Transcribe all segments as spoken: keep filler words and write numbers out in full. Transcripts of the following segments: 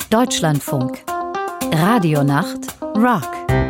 Deutschlandfunk. Radionacht Rock.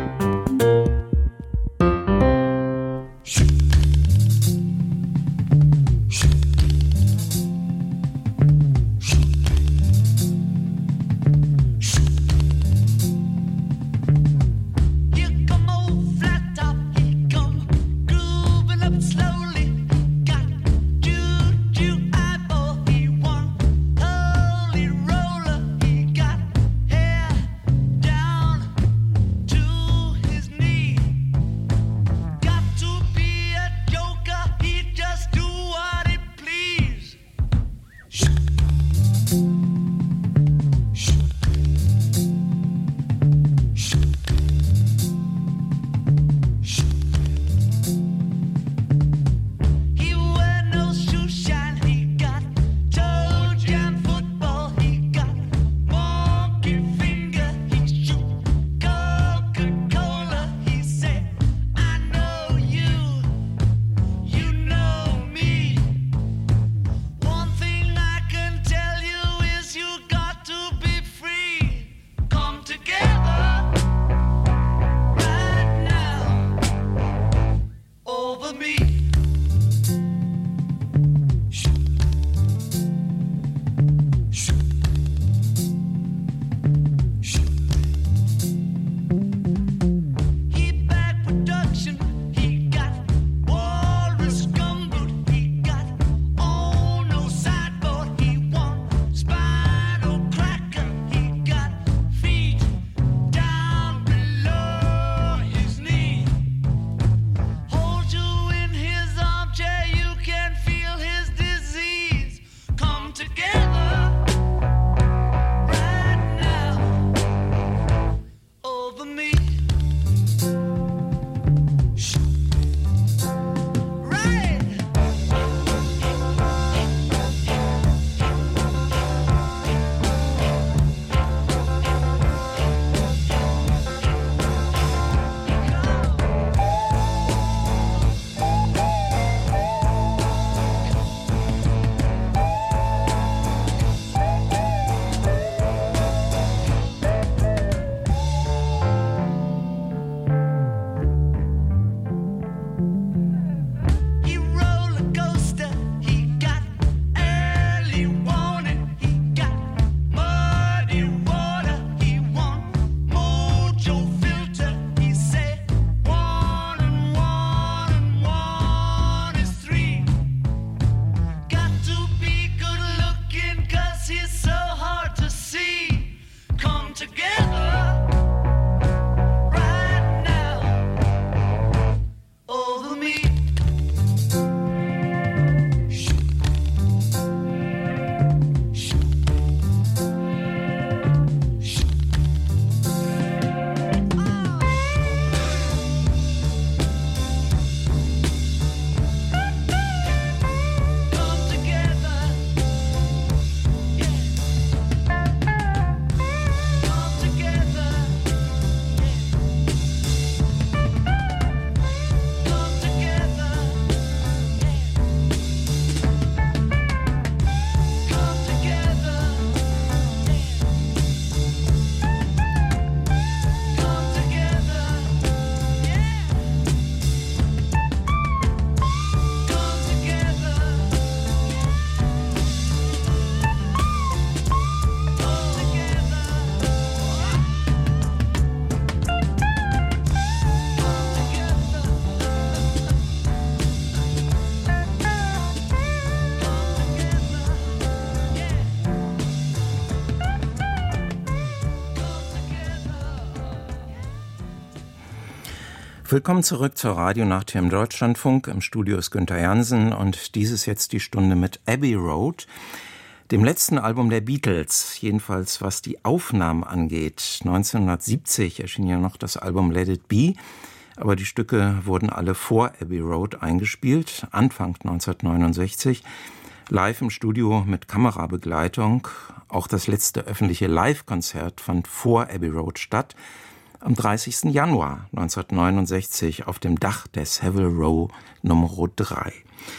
Willkommen zurück zur Radionacht hier im Deutschlandfunk. Im Studio ist Günther Jansen und dies ist jetzt die Stunde mit Abbey Road, dem letzten Album der Beatles, jedenfalls was die Aufnahmen angeht. neunzehnhundertsiebzig erschien ja noch das Album Let It Be, aber die Stücke wurden alle vor Abbey Road eingespielt, Anfang neunzehnhundertneunundsechzig, live im Studio mit Kamerabegleitung. Auch das letzte öffentliche Live-Konzert fand vor Abbey Road statt. Am dreißigsten Januar neunzehnhundertneunundsechzig auf dem Dach der Savile Row Nummer drei.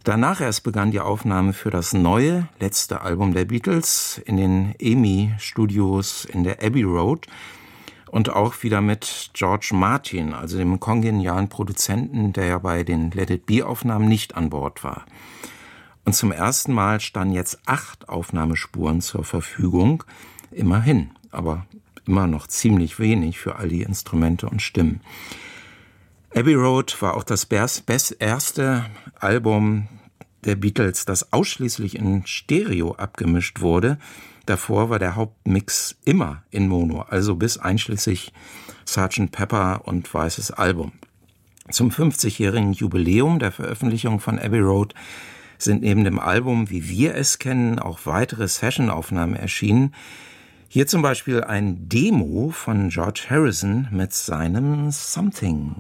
Danach erst begann die Aufnahme für das neue, letzte Album der Beatles in den E M I-Studios in der Abbey Road und auch wieder mit George Martin, also dem kongenialen Produzenten, der ja bei den Let It Be-Aufnahmen nicht an Bord war. Und zum ersten Mal standen jetzt acht Aufnahmespuren zur Verfügung, immerhin, aber immer noch ziemlich wenig für all die Instrumente und Stimmen. Abbey Road war auch das erste Album der Beatles, das ausschließlich in Stereo abgemischt wurde. Davor war der Hauptmix immer in Mono, also bis einschließlich Sergeant Pepper und Weißes Album. Zum fünfzigjährigen Jubiläum der Veröffentlichung von Abbey Road sind neben dem Album, wie wir es kennen, auch weitere Sessionaufnahmen erschienen. Hier zum Beispiel ein Demo von George Harrison mit seinem Something.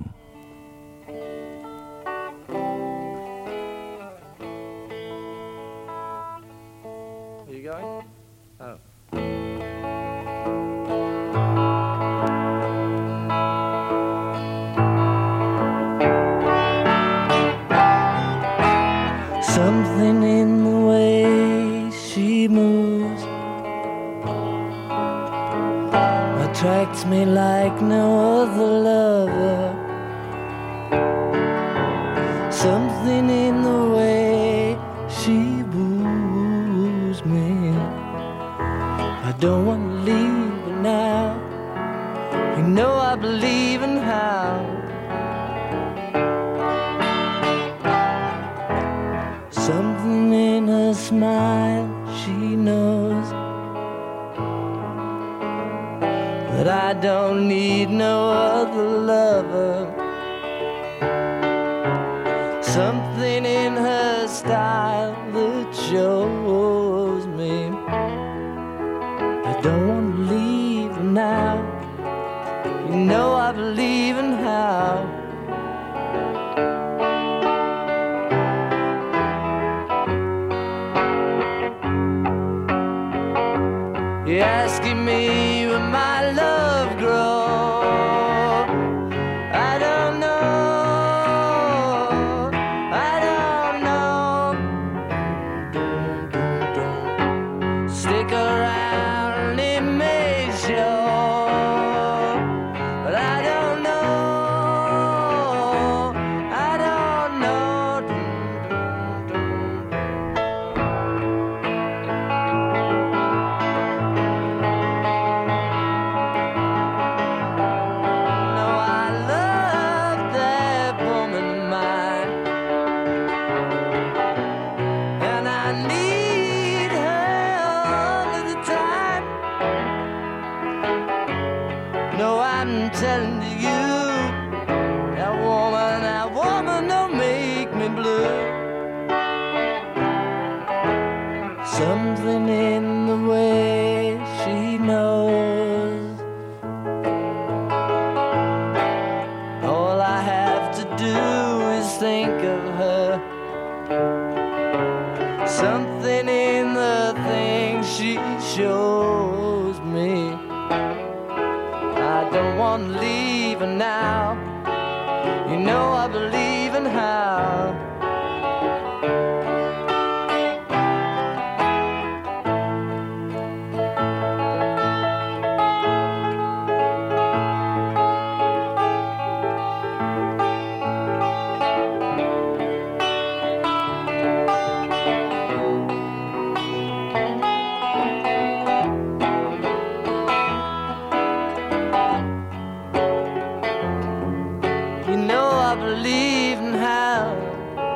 Something in the way she moves attracts me like no other lover. Something in the way she woos me. I don't want to leave her now. You know I believe in how. Something in her smile, she knows that I don't need no other lover. Something in her style that shows me I don't want to leave her now. You know I believe in how. You're asking me where my love grows. I don't know. I don't know. Stick around, it may show. But I don't know. I don't know. Telling you, that woman, that woman don't make me blue. Something in the way she knows. All I have to do is think of her. Something in the things she shows me. I don't want to leave her now. You know I believe in how. You know I believe in how.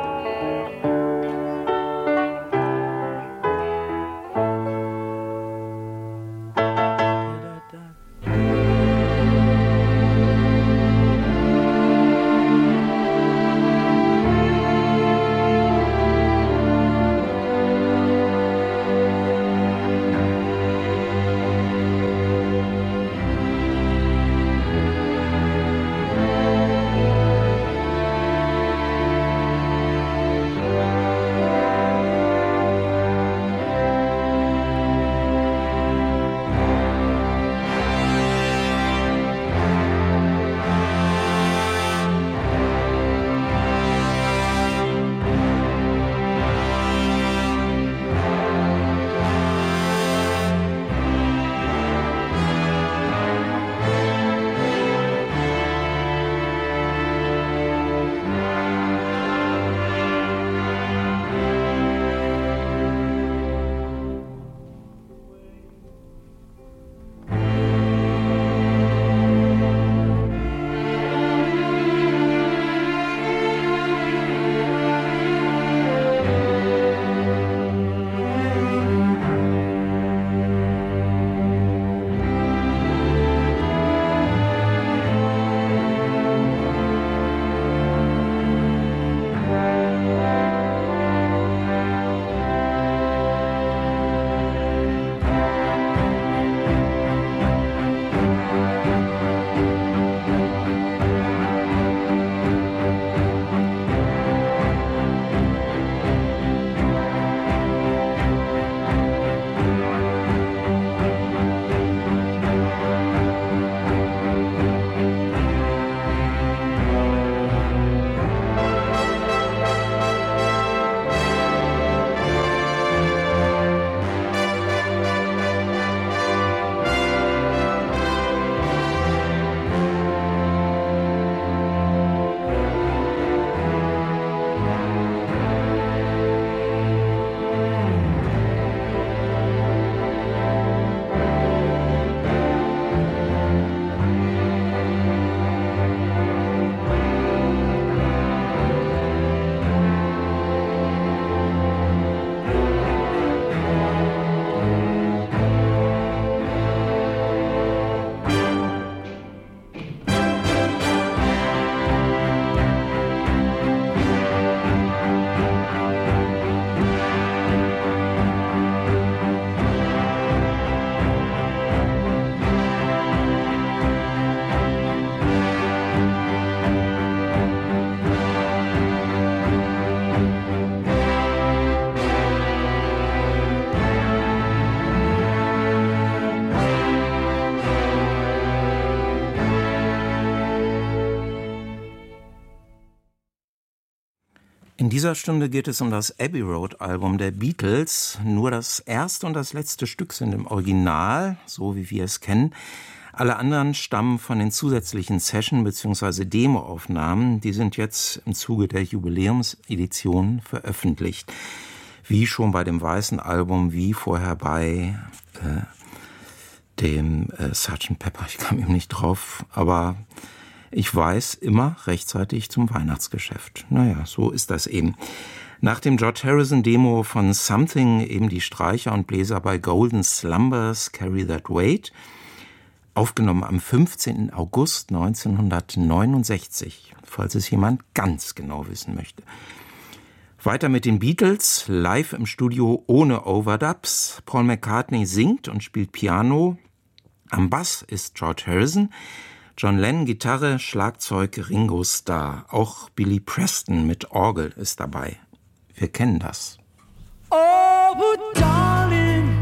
In dieser Stunde geht es um das Abbey Road Album der Beatles. Nur das erste und das letzte Stück sind im Original, so wie wir es kennen. Alle anderen stammen von den zusätzlichen Session- bzw. Demoaufnahmen. Die sind jetzt im Zuge der Jubiläumsedition veröffentlicht. Wie schon bei dem Weißen Album, wie vorher bei äh, dem äh, Sergeant Pepper. Ich kam eben nicht drauf, aber ich weiß immer rechtzeitig zum Weihnachtsgeschäft. Naja, so ist das eben. Nach dem George Harrison-Demo von Something eben die Streicher und Bläser bei Golden Slumbers, Carry That Weight, aufgenommen am fünfzehnten August neunzehnhundertneunundsechzig, falls es jemand ganz genau wissen möchte. Weiter mit den Beatles, live im Studio ohne Overdubs. Paul McCartney singt und spielt Piano. Am Bass ist George Harrison. John Lennon Gitarre, Schlagzeug Ringo Starr. Auch Billy Preston mit Orgel ist dabei. Wir kennen das. Oh, but darling,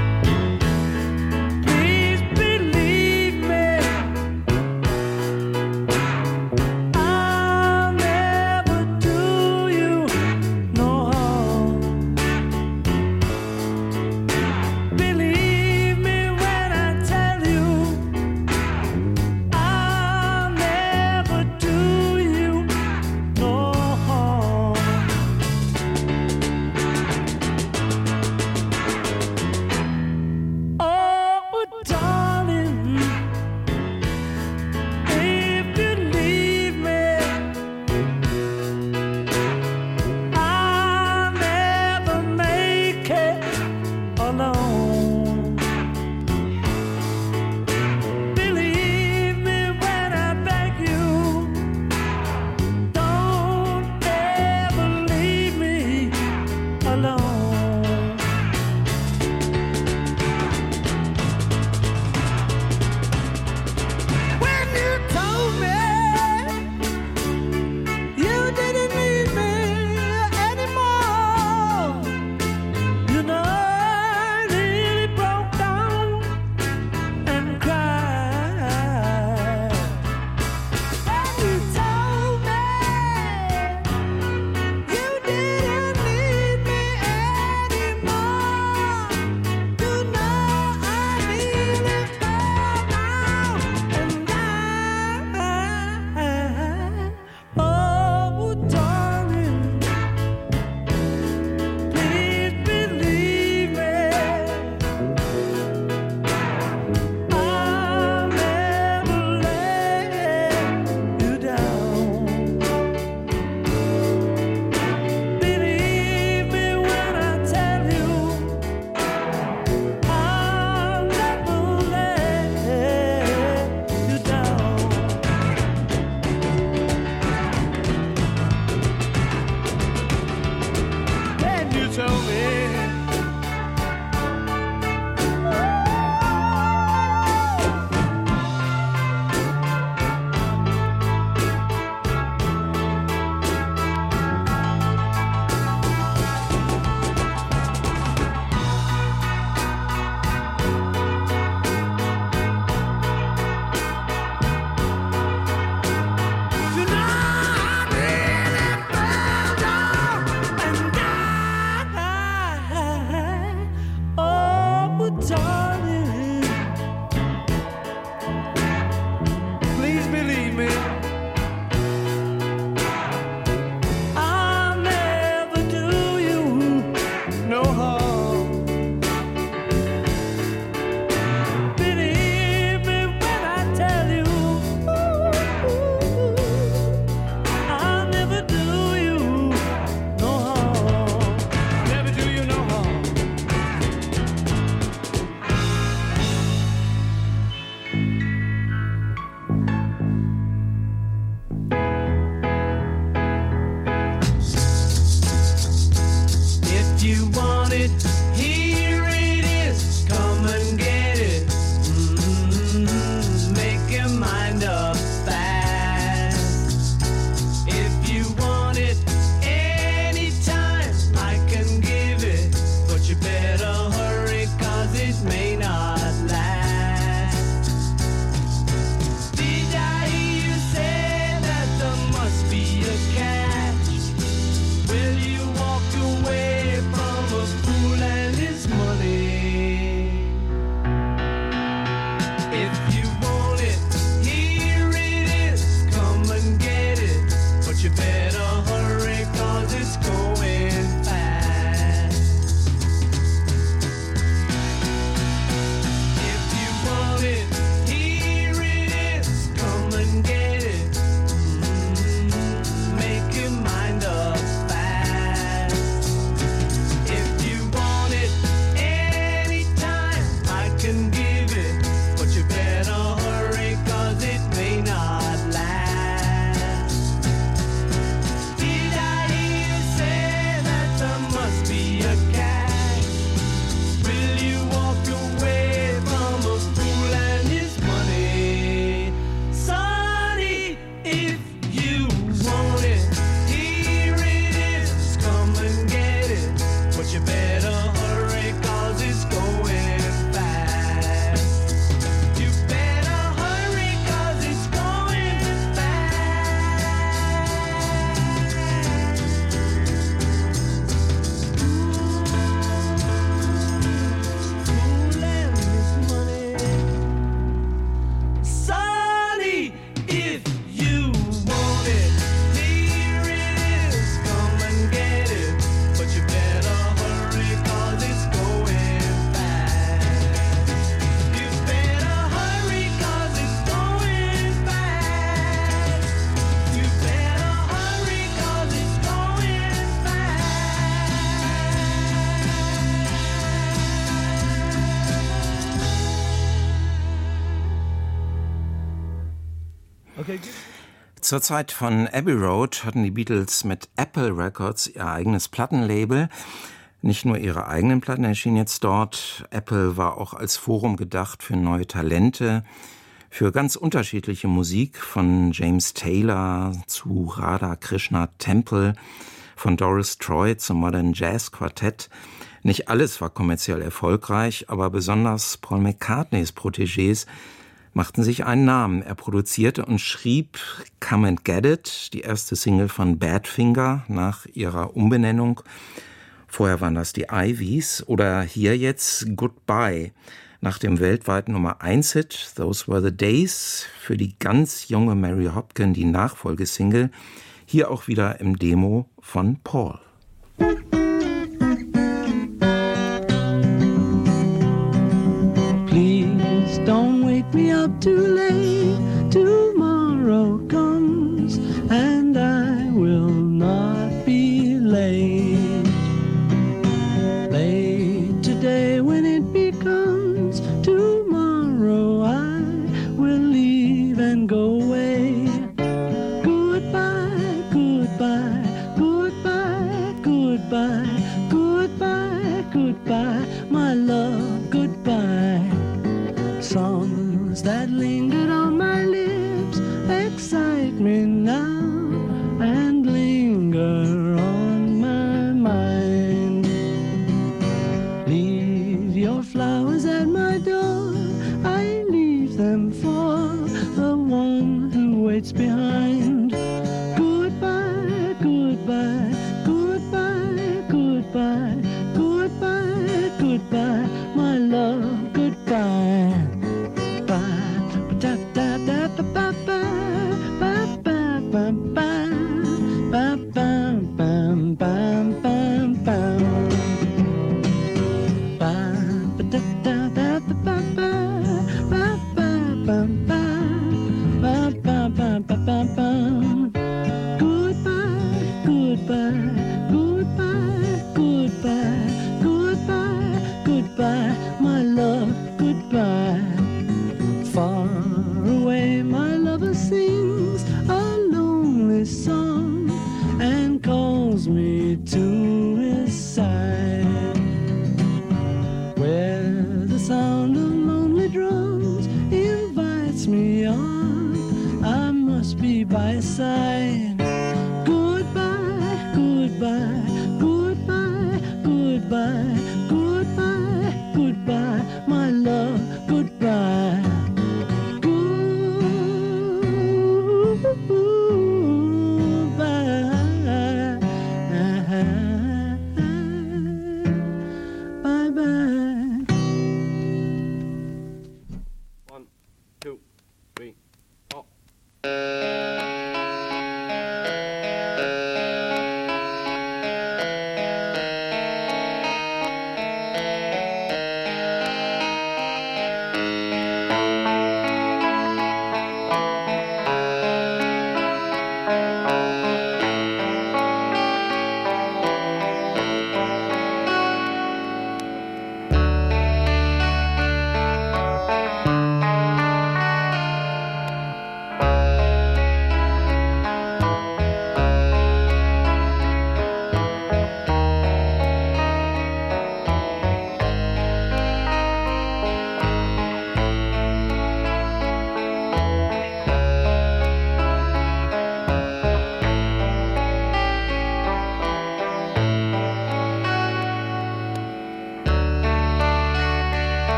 please believe me, I'll never do you no harm. Believe me when I tell you, I'll never do you no harm. Oh, darling, if you leave me, I'll never make it alone. Believe me when I beg you, don't ever leave me alone. Zur Zeit von Abbey Road hatten die Beatles mit Apple Records ihr eigenes Plattenlabel. Nicht nur ihre eigenen Platten erschienen jetzt dort. Apple war auch als Forum gedacht für neue Talente, für ganz unterschiedliche Musik, von James Taylor zu Radha Krishna Temple, von Doris Troy zum Modern Jazz Quartett. Nicht alles war kommerziell erfolgreich, aber besonders Paul McCartneys Protégés machten sich einen Namen. Er produzierte und schrieb Come and Get It, die erste Single von Badfinger nach ihrer Umbenennung. Vorher waren das die Ivies, oder hier jetzt Goodbye, nach dem weltweiten Nummer eins Hit Those Were the Days, für die ganz junge Mary Hopkin die Nachfolgesingle, hier auch wieder im Demo von Paul. Please don't wake me up too late. Tomorrow comes and I will not be late. Late today when it becomes tomorrow, I will leave and go away. Goodbye, goodbye, goodbye, goodbye, goodbye, goodbye, my love, goodbye. Songs that lingered on my lips excite me now and linger on my mind. Leave your flowers at my door, I leave them for the one who waits behind. Goodbye, goodbye, goodbye, goodbye, goodbye, goodbye, my love, goodbye.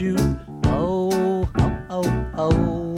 you. Oh, oh, oh, oh.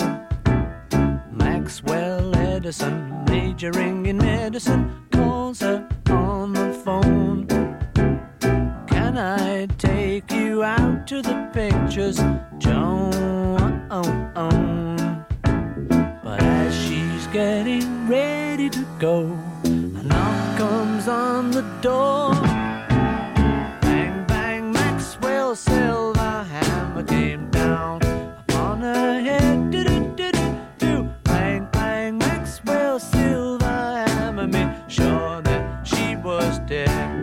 Maxwell Edison, majoring in medicine, calls her on the phone. Can I take you out to the pictures, Joan? Oh, oh. But as she's getting ready to go, a knock comes on the door. Bang, bang, Maxwell Silver hammer came down upon her head. Do-do-do-do-do. Bang, bang, Maxwell Silver hammer made sure that she was dead.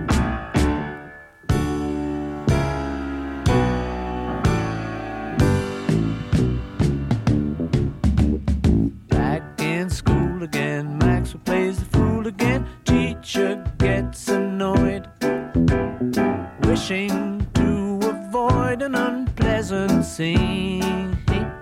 Again, Maxwell plays the fool again. Teacher gets annoyed, wishing to avoid an unpleasant scene.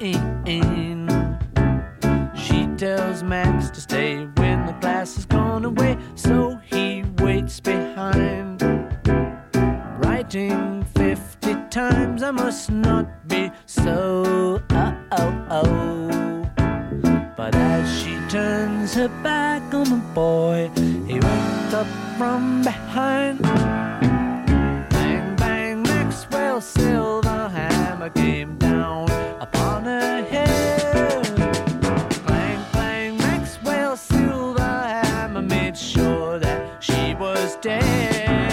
She tells Max to stay when the class has gone away, so he waits behind, writing fifty times, I must not be so. Oh, oh, oh. But as she turns her back on the boy, he went up from behind. Bang, bang, Maxwell Silver hammer came down upon her head. Clang, clang, Maxwell Silver hammer made sure that she was dead.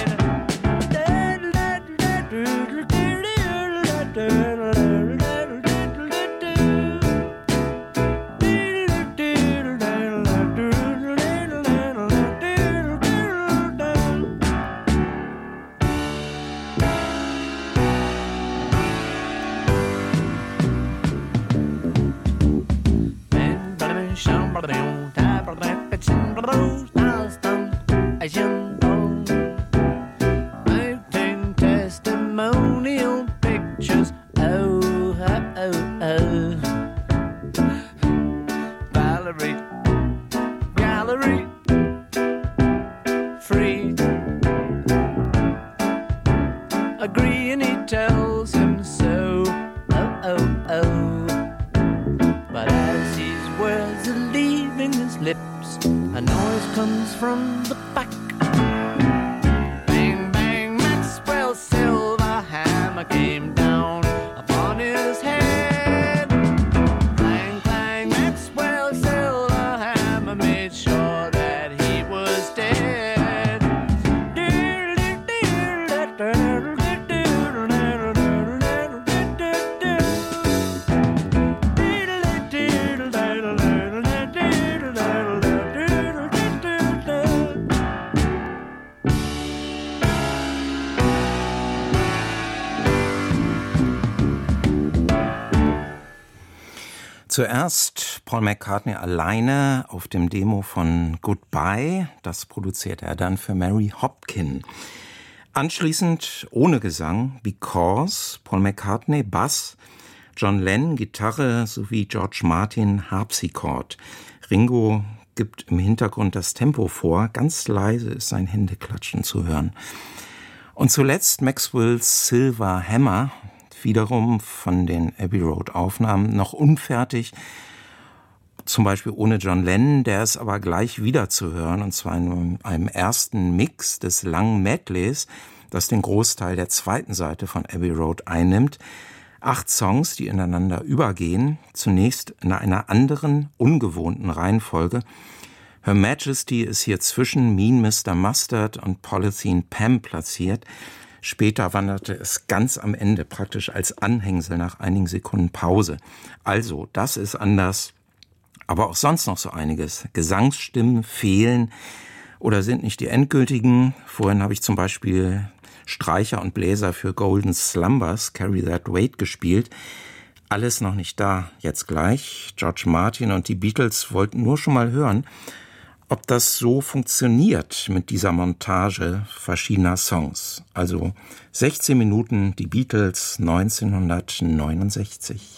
Acting testimonial pictures. Oh, oh, oh, oh. Valerie, gallery, free. Agree, and he tells him so. Oh, oh, oh. But as his words are leaving his lips, a noise comes from the back. Bang, bang, Maxwell Silver hammer came down upon his head. Clang, clang, Maxwell Silver hammer made sure that he was dead. Zuerst Paul McCartney alleine auf dem Demo von Goodbye. Das produzierte er dann für Mary Hopkin. Anschließend ohne Gesang Because, Paul McCartney Bass, John Lennon Gitarre sowie George Martin Harpsichord. Ringo gibt im Hintergrund das Tempo vor. Ganz leise ist sein Händeklatschen zu hören. Und zuletzt Maxwell's Silver Hammer, wiederum von den Abbey Road Aufnahmen noch unfertig, zum Beispiel ohne John Lennon, der ist aber gleich wieder zu hören, und zwar in einem ersten Mix des langen Medleys, das den Großteil der zweiten Seite von Abbey Road einnimmt. Acht Songs, die ineinander übergehen, zunächst in einer anderen, ungewohnten Reihenfolge. Her Majesty ist hier zwischen Mean Mister Mustard und Polythene Pam platziert. Später wanderte es ganz am Ende praktisch als Anhängsel nach einigen Sekunden Pause. Also, das ist anders, aber auch sonst noch so einiges. Gesangsstimmen fehlen oder sind nicht die endgültigen. Vorhin habe ich zum Beispiel Streicher und Bläser für Golden Slumbers, Carry That Weight gespielt. Alles noch nicht da, jetzt gleich. George Martin und die Beatles wollten nur schon mal hören, ob das so funktioniert mit dieser Montage verschiedener Songs. Also sechzehn Minuten, die Beatles neunzehnhundertneunundsechzig.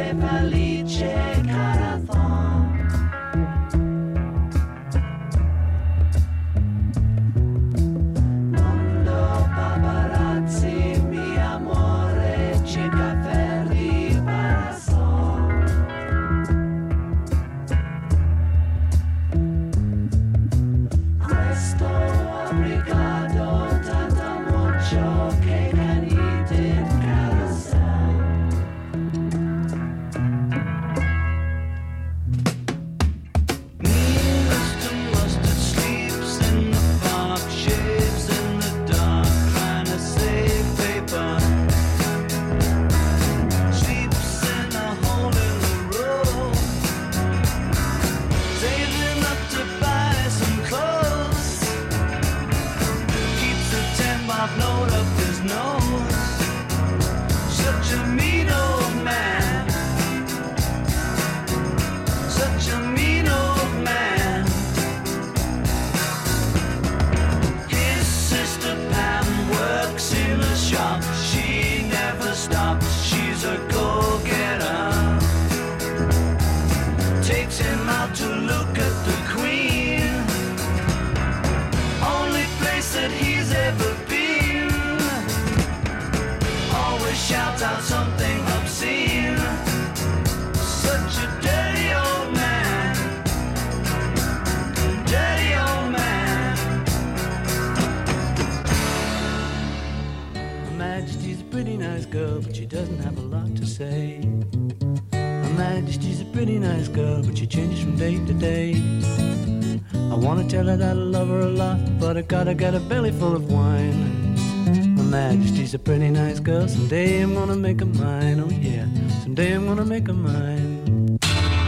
I got a belly full of wine. Her Majesty's a pretty nice girl. Someday I'm gonna make her mine. Oh yeah, someday I'm gonna make her mine.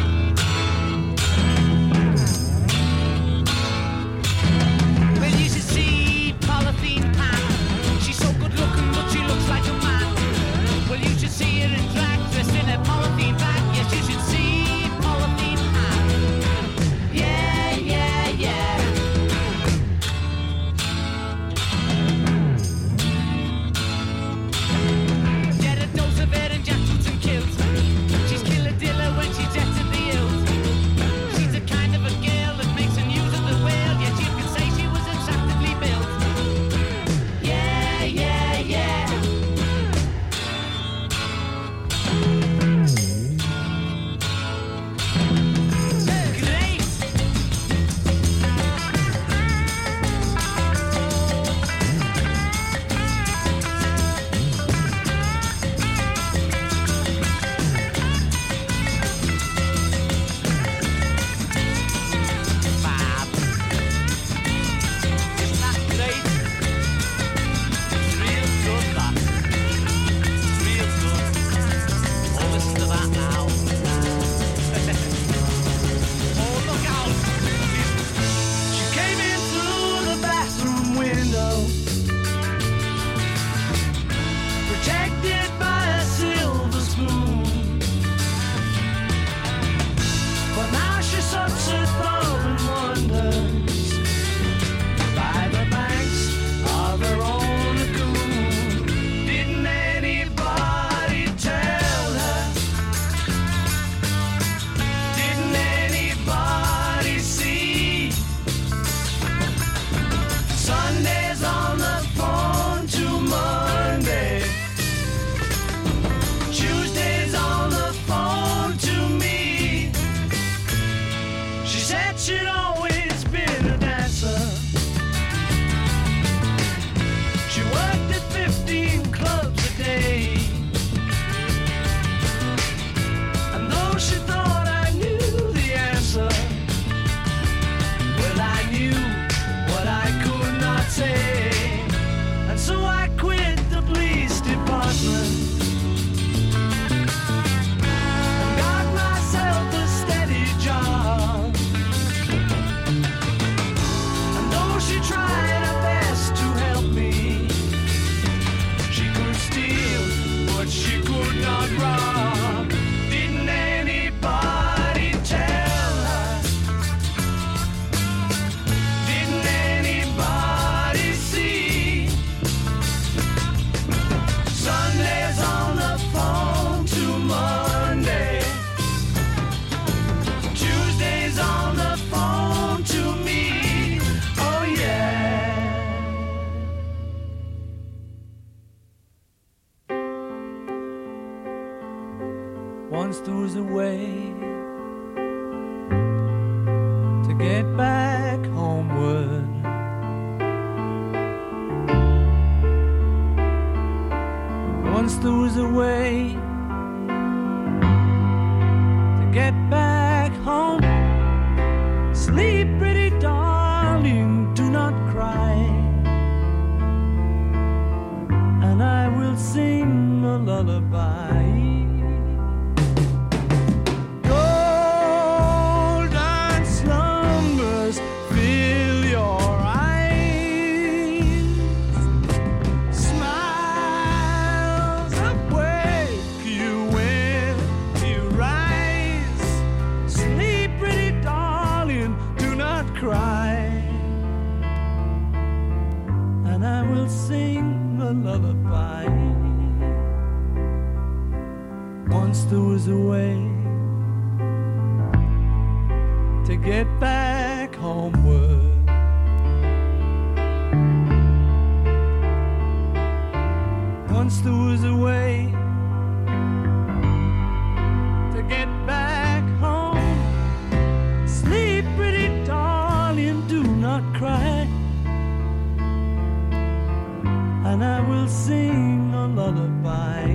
Well, you should see Polythene Pan. She's so good looking, but she looks like a man. Well, you should see her in drag, dressed in a polythene bag. Yes, you should see Polythene Pan. Yeah, yeah, yeah. She's killer dilla Once there was a way to get back homeward. Once there was a way to get back home. Sleep, pretty darling, do not cry, and I will sing a lullaby. Golden slumbers fill your eyes, smiles awake you when you rise. Sleep, pretty darling, do not cry, and I will sing a lullaby. Once there was a way to get back homeward. Once there was a way to get back home. Sleep, pretty darling, do not cry, and I will sing a lullaby.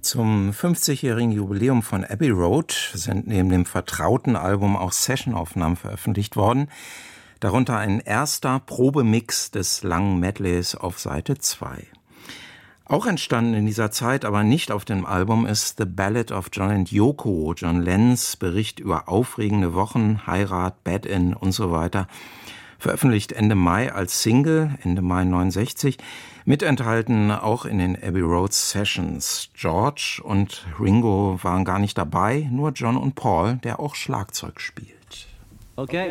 Zum fünfzigjährigen Jubiläum von Abbey Road sind neben dem vertrauten Album auch Sessionaufnahmen veröffentlicht worden, darunter ein erster Probemix des langen Medleys auf Seite zwei. Auch entstanden in dieser Zeit, aber nicht auf dem Album, ist The Ballad of John and Yoko, John Lennons Bericht über aufregende Wochen, Heirat, Bed-In und so weiter, veröffentlicht Ende Mai als Single, Ende Mai neunundsechzig, mitenthalten auch in den Abbey Road Sessions. George und Ringo waren gar nicht dabei, nur John und Paul, der auch Schlagzeug spielt. Okay.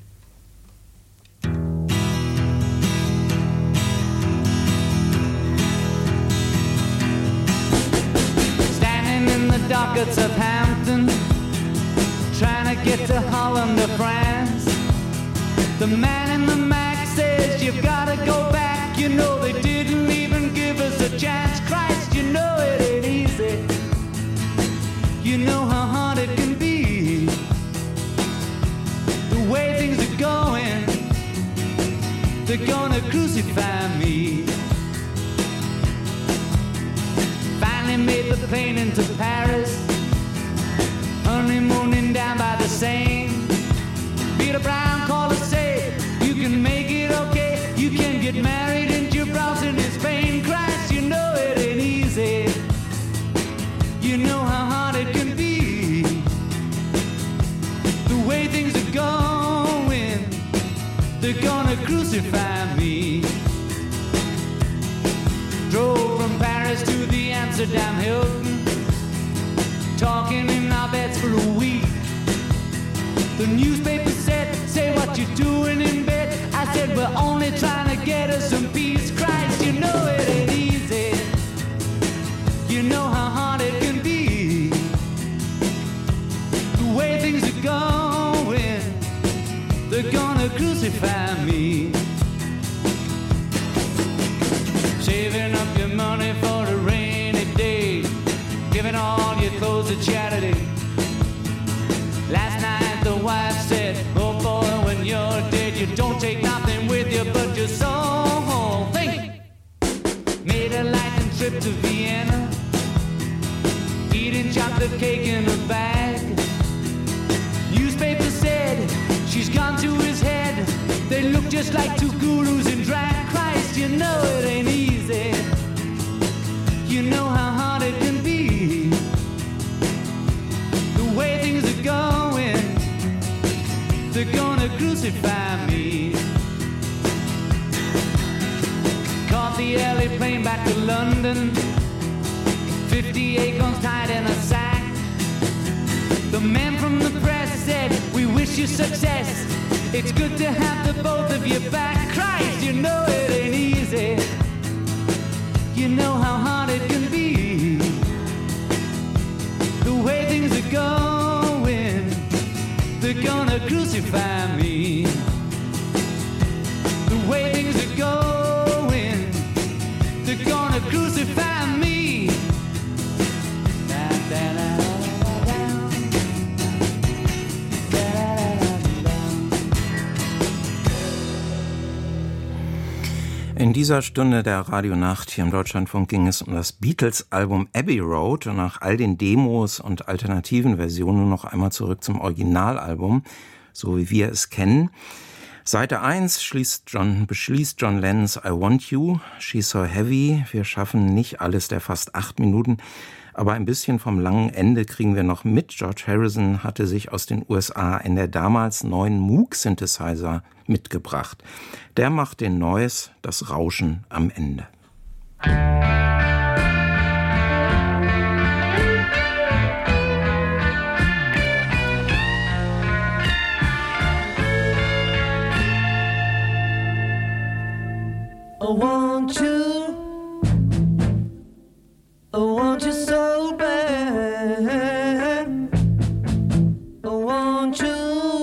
Standing in the dockets of Hampton, trying to get to Holland or France. The man in the Mac says you've gotta go back. You know they didn't even give us a chance. Christ, you know it ain't easy. You know how hard it can be. The way things are going, they're gonna crucify me. Finally made the plane into Paris, honeymooning down by the Seine. Peter Brown called to say, you can make it okay. You can get married in Gibraltar in Spain. Christ, you know it ain't easy. You know how hard it can be. The way things are going, they're gonna crucify me. Drove from Paris to the Amsterdam Hilton, talking in our beds for a week. The newspaper said, say what you're doing in bed. I said, we're only trying to get us some peace. Christ, you know it ain't easy. You know how hard it can be. The way things are going, they're gonna crucify me. Saving up your money for a rainy day, giving all your clothes to charity. Last night the wife said, oh boy, when you're dead, you don't take nothing with you but your soul. Think. Made a lightning trip to Vienna, eating chocolate cake in a bag. Newspaper said, she's gone to his head. They look just like two gurus in drag. Christ, you know it ain't easy. You know how hard it can be. The way things are going, they're gonna crucify me. Caught the early plane back to London, fifty acorns tied in a sack. The man from the press said, we wish you success. It's good to have the both of you back. Christ, you know it ain't easy. You know how hard it can be. The way things are going, they're gonna crucify me. The way things are going, they're gonna crucify me. Da, da, da, da, In dieser Stunde der Radionacht hier im Deutschlandfunk ging es um das Beatles-Album Abbey Road und nach all den Demos und alternativen Versionen noch einmal zurück zum Originalalbum, so wie wir es kennen. Seite eins schließt John, beschließt John Lennons I Want You, She's So Heavy. Wir schaffen nicht alles der fast acht Minuten, aber ein bisschen vom langen Ende kriegen wir noch mit. George Harrison hatte sich aus den U S A in der damals neuen Moog-Synthesizer mitgebracht. Der macht den Noise, das Rauschen am Ende. I want you, I want you so bad. I want you,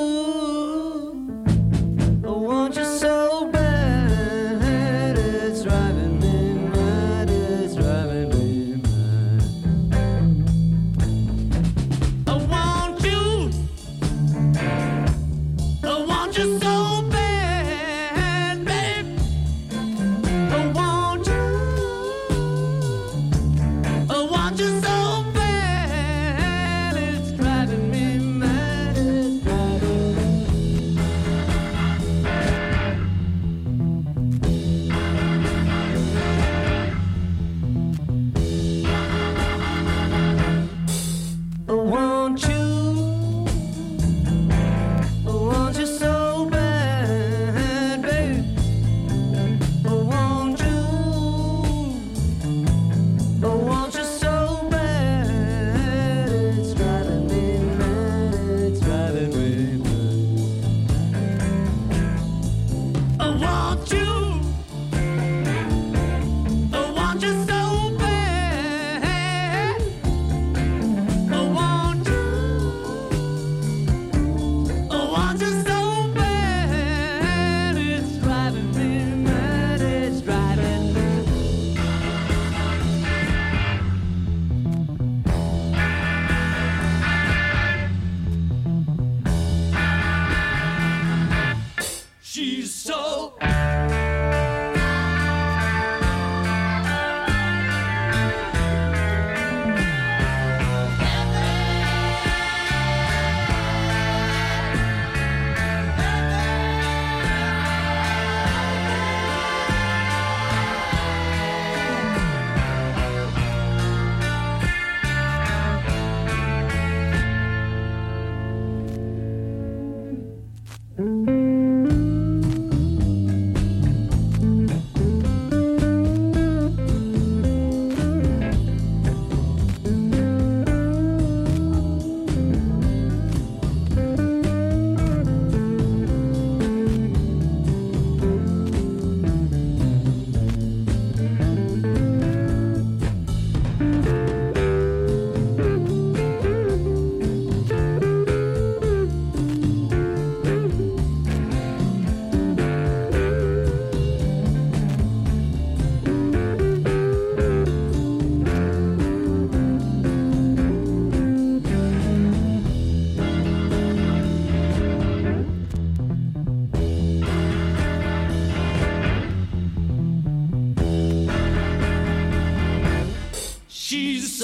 I want you so bad. It's driving me mad, it's driving me mad. I want you, I want you so bad. I want you so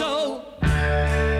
So